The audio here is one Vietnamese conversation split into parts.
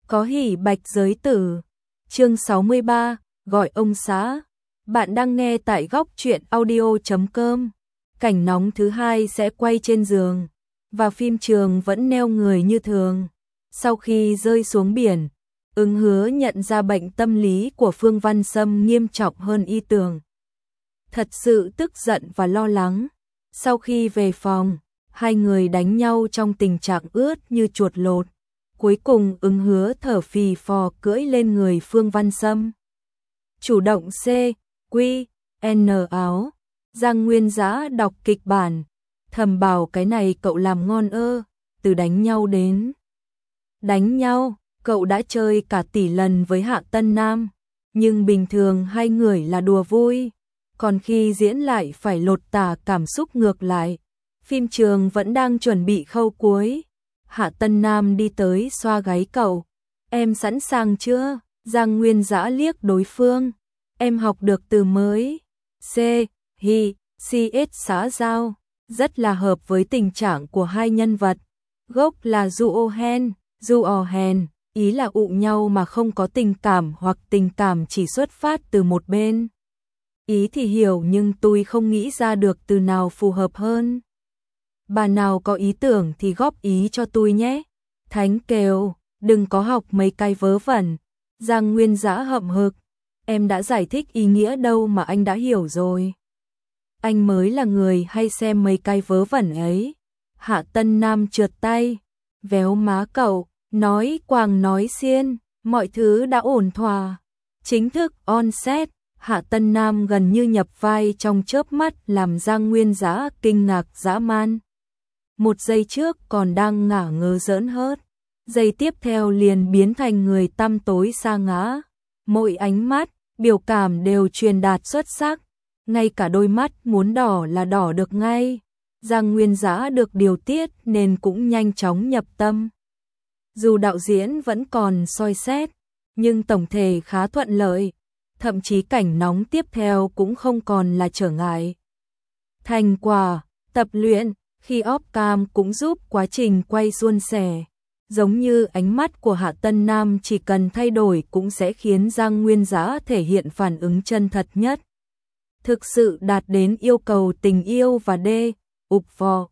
Có hỉ bạch giới tử. Chương 63, gọi ông xã. Bạn đang nghe tại góc truyện audio.com. Cảnh nóng thứ hai sẽ quay trên giường, và phim trường vẫn neo người như thường. Sau khi rơi xuống biển, Ứng Hứa nhận ra bệnh tâm lý của Phương Văn Sâm nghiêm trọng hơn y tưởng. Thật sự tức giận và lo lắng. Sau khi về phòng, hai người đánh nhau trong tình trạng ướt như chuột lột. Cuối cùng Ứng Hứa thở phì phò cưỡi lên người Phương Văn Sâm. Chủ động C, Quy, N áo. Giang Nguyên Dã đọc kịch bản, thầm bảo cái này cậu làm ngon ơ, từ đánh nhau đến. Đánh nhau, cậu đã chơi cả tỷ lần với Hạ Tân Nam, nhưng bình thường hai người là đùa vui, còn khi diễn lại phải lột tả cảm xúc ngược lại. Phim trường vẫn đang chuẩn bị khâu cuối. Hạ Tân Nam đi tới xoa gáy cậu. Em sẵn sàng chưa? Giang Nguyên Dã liếc đối phương. Em học được từ mới. C, Hi, CS xã giao. Rất là hợp với tình trạng của hai nhân vật. Gốc là Duohen, ý là ụ nhau mà không có tình cảm hoặc tình cảm chỉ xuất phát từ một bên. Ý thì hiểu nhưng tôi không nghĩ ra được từ nào phù hợp hơn. Bà nào có ý tưởng thì góp ý cho tôi nhé. Thánh kêu, đừng có học mấy cái vớ vẩn. Giang Nguyên Dã hậm hực. Em đã giải thích ý nghĩa đâu mà anh đã hiểu rồi. Anh mới là người hay xem mấy cái vớ vẩn ấy. Hạ Tân Nam trượt tay, véo má cậu, nói quàng nói xiên, mọi thứ đã ổn thỏa. Chính thức on set, Hạ Tân Nam gần như nhập vai trong chớp mắt làm Giang Nguyên Dã kinh ngạc dã man. Một giây trước còn đang ngả ngơ giỡn hớt, giây tiếp theo liền biến thành người tăm tối sa ngã. Mỗi ánh mắt, biểu cảm đều truyền đạt xuất sắc, ngay cả đôi mắt muốn đỏ là đỏ được ngay. Giang Nguyên Dã được điều tiết nên cũng nhanh chóng nhập tâm. Dù đạo diễn vẫn còn soi xét, nhưng tổng thể khá thuận lợi, thậm chí cảnh nóng tiếp theo cũng không còn là trở ngại. Thành quả, tập luyện khi off cam cũng giúp quá trình quay suôn sẻ. Giống như ánh mắt của Hạ Tân Nam chỉ cần thay đổi cũng sẽ khiến Giang Nguyên Dã thể hiện phản ứng chân thật nhất. Thực sự đạt đến yêu cầu tình yêu và ục vò.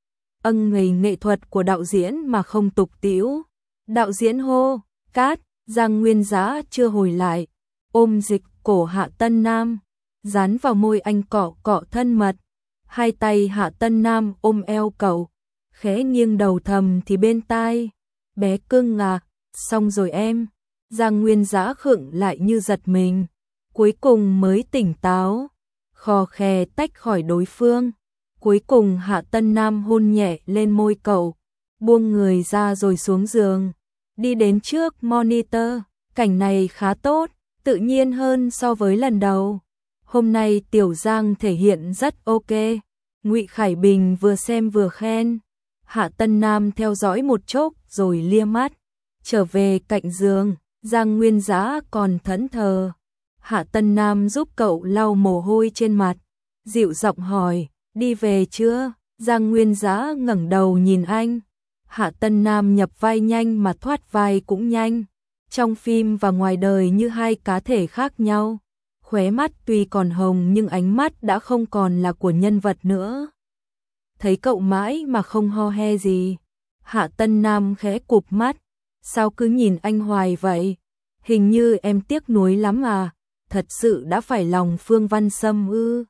Người nghệ thuật của đạo diễn mà không tục tĩu. Đạo diễn hô, cát, Giang Nguyên Dã chưa hồi lại, ôm dịch cổ Hạ Tân Nam, dán vào môi anh cọ cọ thân mật. Hai tay Hạ Tân Nam ôm eo cậu, khẽ nghiêng đầu thầm thì bên tai. Bé cưng à, xong rồi em. Giang Nguyên Dã khựng lại như giật mình, cuối cùng mới tỉnh táo, khò khè tách khỏi đối phương. Cuối cùng Hạ Tân Nam hôn nhẹ lên môi cậu, buông người ra rồi xuống giường, đi đến trước monitor. Cảnh này khá tốt, tự nhiên hơn so với lần đầu. Hôm nay Tiểu Giang thể hiện rất ok. Ngụy Khải Bình vừa xem vừa khen. Hạ Tân Nam theo dõi một chốc rồi lia mắt, trở về cạnh giường. Giang Nguyên Dã còn thẫn thờ. Hạ Tân Nam giúp cậu lau mồ hôi trên mặt, dịu giọng hỏi, đi về chưa? Giang Nguyên Dã ngẩng đầu nhìn anh. Hạ Tân Nam nhập vai nhanh mà thoát vai cũng nhanh. Trong phim và ngoài đời như hai cá thể khác nhau. Khóe mắt tuy còn hồng nhưng ánh mắt đã không còn là của nhân vật nữa. Thấy cậu mãi mà không ho he gì. Hạ Tân Nam khẽ cụp mắt. Sao cứ nhìn anh hoài vậy? Hình như em tiếc nuối lắm à? Thật sự đã phải lòng Phương Văn Sâm ư?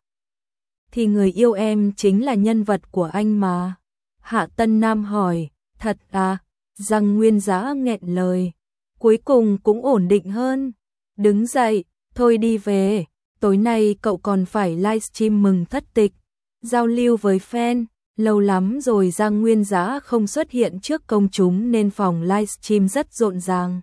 Thì người yêu em chính là nhân vật của anh mà. Hạ Tân Nam hỏi, thật à? Giang Nguyên Dã nghẹn lời. Cuối cùng cũng ổn định hơn. Đứng dậy, thôi đi về. Tối nay cậu còn phải livestream mừng thất tịch, giao lưu với fan. Lâu lắm rồi Giang Nguyên Dã không xuất hiện trước công chúng nên phòng livestream rất rộn ràng.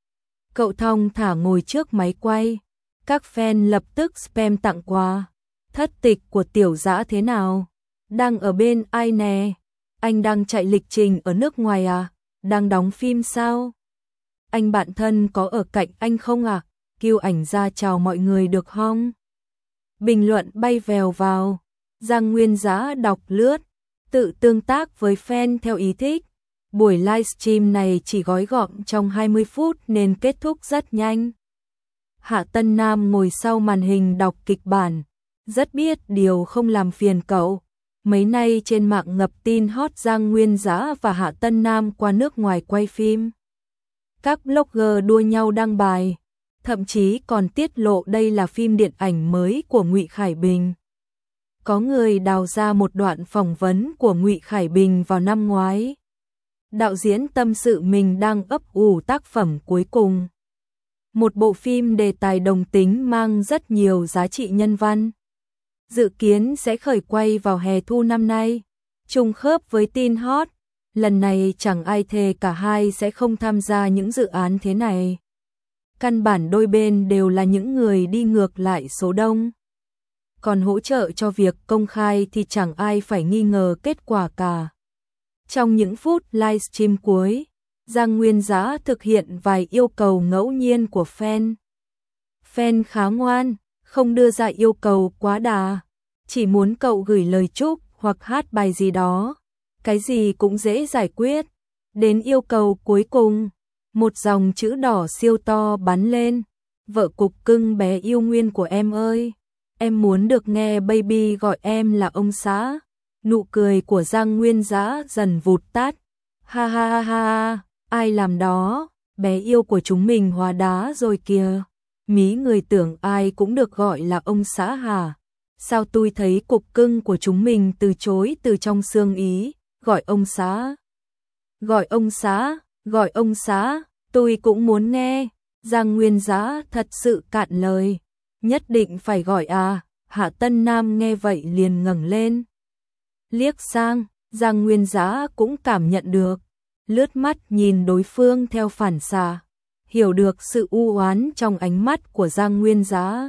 Cậu thong thả ngồi trước máy quay. Các fan lập tức spam tặng quà. Thất tịch của Tiểu Dã thế nào? Đang ở bên ai nè? Anh đang chạy lịch trình ở nước ngoài à? Đang đóng phim sao? Anh bạn thân có ở cạnh anh không à? Kêu ảnh ra chào mọi người được không? Bình luận bay vèo vào. Giang Nguyên Dã đọc lướt, tự tương tác với fan theo ý thích. Buổi livestream này chỉ gói gọn trong 20 phút nên kết thúc rất nhanh. Hạ Tân Nam ngồi sau màn hình đọc kịch bản, rất biết điều không làm phiền cậu. Mấy nay trên mạng ngập tin hot Giang Nguyên Dã và Hạ Tân Nam qua nước ngoài quay phim. Các blogger đua nhau đăng bài, thậm chí còn tiết lộ đây là phim điện ảnh mới của Ngụy Khải Bình. Có người đào ra một đoạn phỏng vấn của Ngụy Khải Bình vào năm ngoái. Đạo diễn tâm sự mình đang ấp ủ tác phẩm cuối cùng. Một bộ phim đề tài đồng tính mang rất nhiều giá trị nhân văn. Dự kiến sẽ khởi quay vào hè thu năm nay. Trùng khớp với tin hot, lần này chẳng ai thề cả hai sẽ không tham gia những dự án thế này. Căn bản đôi bên đều là những người đi ngược lại số đông. Còn hỗ trợ cho việc công khai thì chẳng ai phải nghi ngờ kết quả cả. Trong những phút livestream cuối, Giang Nguyên Dã thực hiện vài yêu cầu ngẫu nhiên của fan. Fan khá ngoan, không đưa ra yêu cầu quá đà, chỉ muốn cậu gửi lời chúc hoặc hát bài gì đó, cái gì cũng dễ giải quyết. Đến yêu cầu cuối cùng, một dòng chữ đỏ siêu to bắn lên: vợ cục cưng bé yêu nguyên của em ơi, em muốn được nghe baby gọi em là ông xã. Nụ cười của Giang Nguyên Dã dần vụt tắt. Ha ha ha ha, ai làm đó, bé yêu của chúng mình hóa đá rồi kìa. Mí người tưởng ai cũng được gọi là ông xã hả? Sao tôi thấy cục cưng của chúng mình từ chối từ trong xương ý, gọi ông xã. Gọi ông xã, gọi ông xã, tôi cũng muốn nghe. Giang Nguyên Dã thật sự cạn lời. Nhất định phải gọi à? Hạ Tân Nam nghe vậy liền ngẩng lên. Liếc sang, Giang Nguyên Dã cũng cảm nhận được. Lướt mắt nhìn đối phương theo phản xạ, hiểu được sự u oán trong ánh mắt của Giang Nguyên Dã.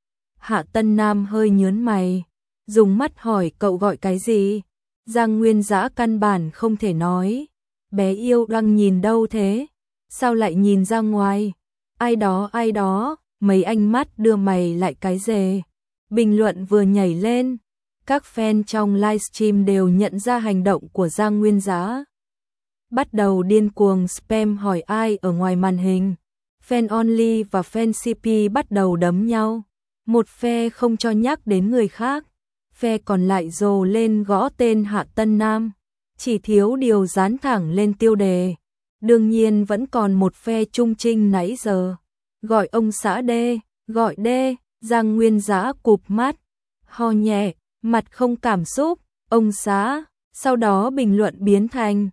Hạ Tân Nam hơi nhớn mày, dùng mắt hỏi cậu gọi cái gì? Giang Nguyên Dã căn bản không thể nói. Bé yêu đang nhìn đâu thế? Sao lại nhìn ra ngoài? Ai đó, mấy ánh mắt đưa mày lại cái rề. Bình luận vừa nhảy lên, các fan trong livestream đều nhận ra hành động của Giang Nguyên Dã. Bắt đầu điên cuồng spam hỏi ai ở ngoài màn hình. Fan only và fan CP bắt đầu đấm nhau. Một phe không cho nhắc đến người khác, phe còn lại rồ lên gõ tên Hạ Tân Nam. Chỉ thiếu điều dán thẳng lên tiêu đề. Đương nhiên vẫn còn một phe trung trinh nãy giờ. Gọi ông xã đê, gọi đê. Giang Nguyên Dã cụp mắt, ho nhẹ, mặt không cảm xúc. Ông xã. Sau đó bình luận biến thành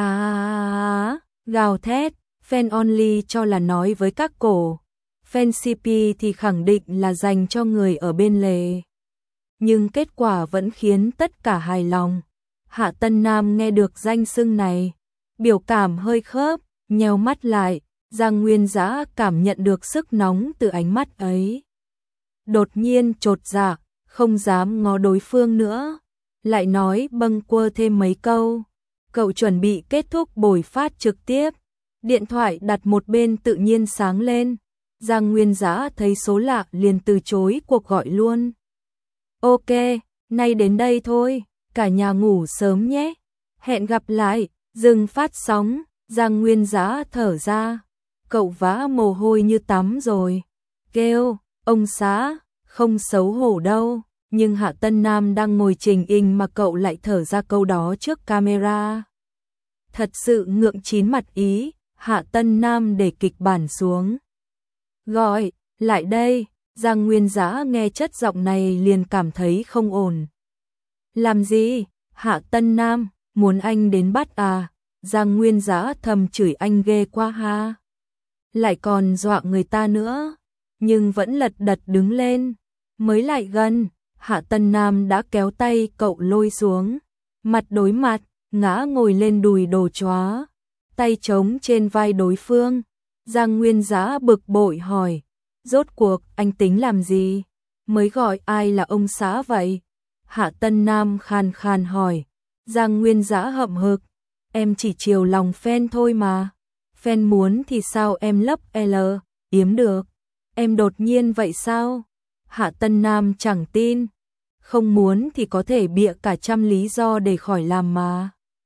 gào thét. Fan only cho là nói với các cổ, fan CP thì khẳng định là dành cho người ở bên lề. Nhưng kết quả vẫn khiến tất cả hài lòng. Hạ Tân Nam nghe được danh xưng này, biểu cảm hơi khớp, nheo mắt lại. Giang Nguyên Dã cảm nhận được sức nóng từ ánh mắt ấy. Đột nhiên chột dạ, không dám ngó đối phương nữa. Lại nói bâng quơ thêm mấy câu. Cậu chuẩn bị kết thúc buổi phát trực tiếp. Điện thoại đặt một bên tự nhiên sáng lên. Giang Nguyên Dã thấy số lạ liền từ chối cuộc gọi luôn. Ok, nay đến đây thôi, cả nhà ngủ sớm nhé. Hẹn gặp lại, dừng phát sóng. Giang Nguyên Dã thở ra. Cậu vã mồ hôi như tắm rồi. Kêu, ông xã, không xấu hổ đâu. Nhưng Hạ Tân Nam đang ngồi trình hình mà cậu lại thở ra câu đó trước camera. Thật sự ngượng chín mặt ý. Hạ Tân Nam để kịch bản xuống. Gọi, lại đây. Giang Nguyên Dã nghe chất giọng này liền cảm thấy không ổn. Làm gì? Hạ Tân Nam, muốn anh đến bắt à? Giang Nguyên Dã thầm chửi anh ghê quá ha. Lại còn dọa người ta nữa. Nhưng vẫn lật đật đứng lên. Mới lại gần, Hạ Tân Nam đã kéo tay cậu lôi xuống. Mặt đối mặt, ngã ngồi lên đùi đồ chóa. Tay trống trên vai đối phương. Giang Nguyên Dã bực bội hỏi. Rốt cuộc anh tính làm gì? Mới gọi ai là ông xã vậy? Hạ Tân Nam khàn khàn hỏi. Giang Nguyên Dã hậm hực. Em chỉ chiều lòng fan thôi mà. Fan muốn thì sao em lấp L, yếm được. Em đột nhiên vậy sao? Hạ Tân Nam chẳng tin. Không muốn thì có thể bịa cả trăm lý do để khỏi làm mà.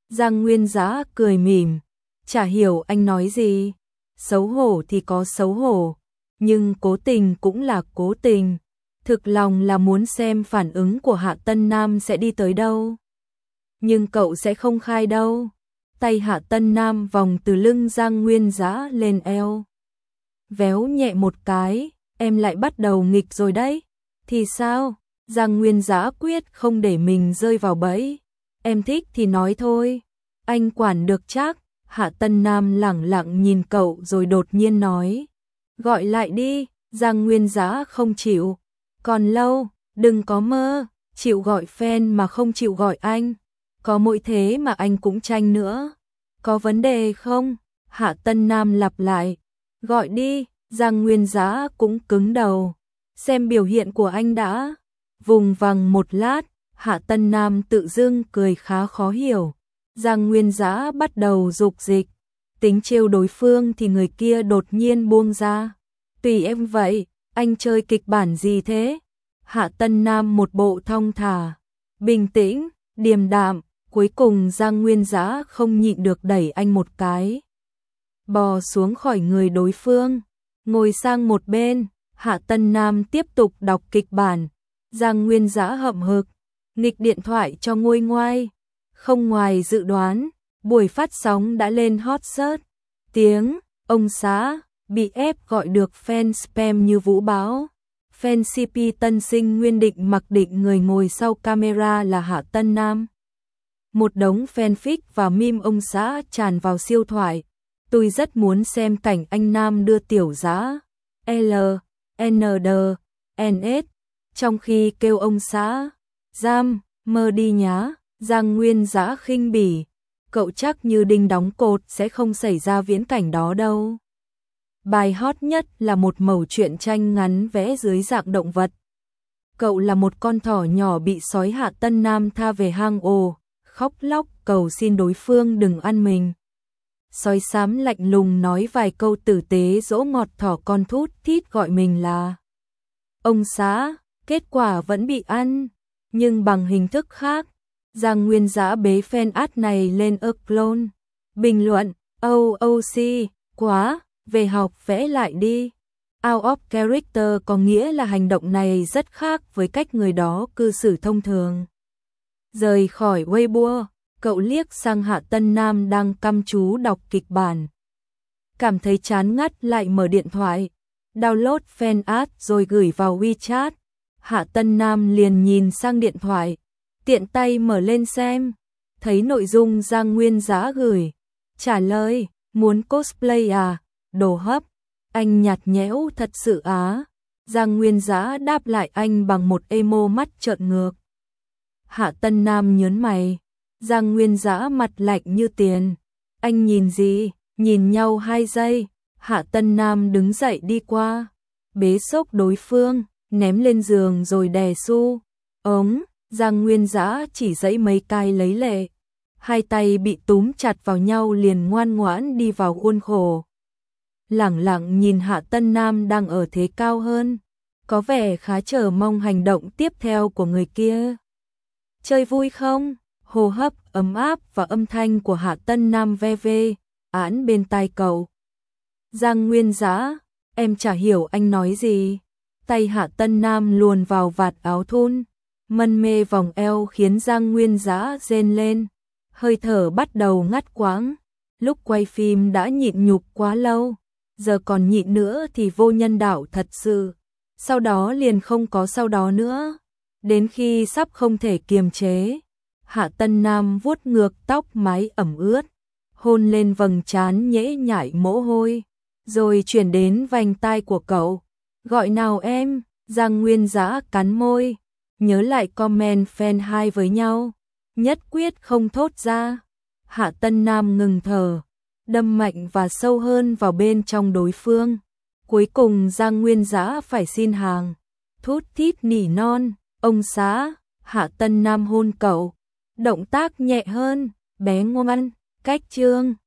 Giang Nguyên Giá cười mỉm, chả hiểu anh nói gì. Xấu hổ thì có xấu hổ, nhưng cố tình cũng là cố tình. Thực lòng là muốn xem phản ứng của Hạ Tân Nam sẽ đi tới đâu. Nhưng cậu sẽ không khai đâu. Tay Hạ Tân Nam vòng từ lưng Giang Nguyên Giá lên eo. Véo nhẹ một cái, em lại bắt đầu nghịch rồi đấy. Thì sao? Giang Nguyên Giá quyết không để mình rơi vào bẫy. Em thích thì nói thôi. Anh quản được chắc. Hạ Tân Nam lẳng lặng nhìn cậu rồi đột nhiên nói. Gọi lại đi. Giang Nguyên Giá không chịu. Còn lâu, đừng có mơ. Chịu gọi fan mà không chịu gọi anh. Có mỗi thế mà anh cũng tranh nữa. Có vấn đề không? Hạ Tân Nam lặp lại. Gọi đi. Giang Nguyên Giá cũng cứng đầu. Xem biểu hiện của anh đã. Vùng vằng một lát, Hạ Tân Nam tự dưng cười khá khó hiểu. Giang Nguyên Giá bắt đầu dục dịch. Tính trêu đối phương thì người kia đột nhiên buông ra. Tùy em vậy, anh chơi kịch bản gì thế? Hạ Tân Nam một bộ thong thả, bình tĩnh, điềm đạm. Cuối cùng Giang Nguyên Giá không nhịn được đẩy anh một cái. Bò xuống khỏi người đối phương, ngồi sang một bên. Hạ Tân Nam tiếp tục đọc kịch bản. Giang Nguyên Giá hậm hực, nghịch điện thoại cho nguôi ngoai. Không ngoài dự đoán, buổi phát sóng đã lên hot search. Tiếng, ông xã, bị ép gọi được fan spam như vũ bão. Fan CP tân sinh Nguyên Định mặc định người ngồi sau camera là Hạ Tân Nam. Một đống fanfic và meme ông xã tràn vào siêu thoại. Tôi rất muốn xem cảnh anh Nam đưa tiểu dã L, N, D, N, S, trong khi kêu ông xã, giam, mơ đi nhá. Giang Nguyên Giá khinh bỉ, cậu chắc như đinh đóng cột sẽ không xảy ra viễn cảnh đó đâu. Bài hot nhất là một mẩu truyện tranh ngắn vẽ dưới dạng động vật. Cậu là một con thỏ nhỏ bị sói Hạ Tân Nam tha về hang ổ, khóc lóc cầu xin đối phương đừng ăn mình. Sói xám lạnh lùng nói vài câu tử tế dỗ ngọt thỏ con thút thít gọi mình là ông xã, kết quả vẫn bị ăn, nhưng bằng hình thức khác. Giang Nguyên Giá bế fan art này lên upload. Bình luận, OOC, quá, về học vẽ lại đi. Out of character có nghĩa là hành động này rất khác với cách người đó cư xử thông thường. Rời khỏi Weibo, cậu liếc sang Hạ Tân Nam đang chăm chú đọc kịch bản. Cảm thấy chán ngắt lại mở điện thoại, download fan art rồi gửi vào WeChat. Hạ Tân Nam liền nhìn sang điện thoại, tiện tay mở lên xem, thấy nội dung Giang Nguyên Giá gửi. Trả lời, muốn cosplay à, đồ hấp, anh nhạt nhẽo thật sự á. Giang Nguyên Giá đáp lại anh bằng một emo mắt trợn ngược. Hạ Tân Nam nhớn mày, Giang Nguyên Giá mặt lạnh như tiền. Anh nhìn gì? Nhìn nhau 2 giây, Hạ Tân Nam đứng dậy đi qua, bế xốc đối phương, ném lên giường rồi đè su. Ống, Giang Nguyên Giá chỉ giãy mấy cái lấy lệ. Hai tay bị túm chặt vào nhau liền ngoan ngoãn đi vào khuôn khổ. Lẳng lặng nhìn Hạ Tân Nam đang ở thế cao hơn, có vẻ khá chờ mong hành động tiếp theo của người kia. Chơi vui không? Hô hấp ấm áp và âm thanh của Hạ Tân Nam ve ve án bên tai cậu. Giang Nguyên Giá, em chả hiểu anh nói gì. Tay Hạ Tân Nam luồn vào vạt áo thun, mân mê vòng eo khiến Giang Nguyên Giá rên lên. Hơi thở bắt đầu ngắt quãng. Lúc quay phim đã nhịn nhục quá lâu, giờ còn nhịn nữa thì vô nhân đạo thật sự. Sau đó liền không có sau đó nữa. Đến khi sắp không thể kiềm chế, Hạ Tân Nam vuốt ngược tóc mái ẩm ướt, hôn lên vầng trán nhễ nhại mồ hôi, rồi chuyển đến vành tai của cậu. Gọi nào em? Giang Nguyên Giá cắn môi, nhớ lại comment fan hai với nhau, nhất quyết không thốt ra. Hạ Tân Nam ngừng thở, đâm mạnh và sâu hơn vào bên trong đối phương. Cuối cùng Giang Nguyên Giá phải xin hàng, thút thít nỉ non, ông xã. Hạ Tân Nam hôn cậu, động tác nhẹ hơn, bé ngoan, cách chương.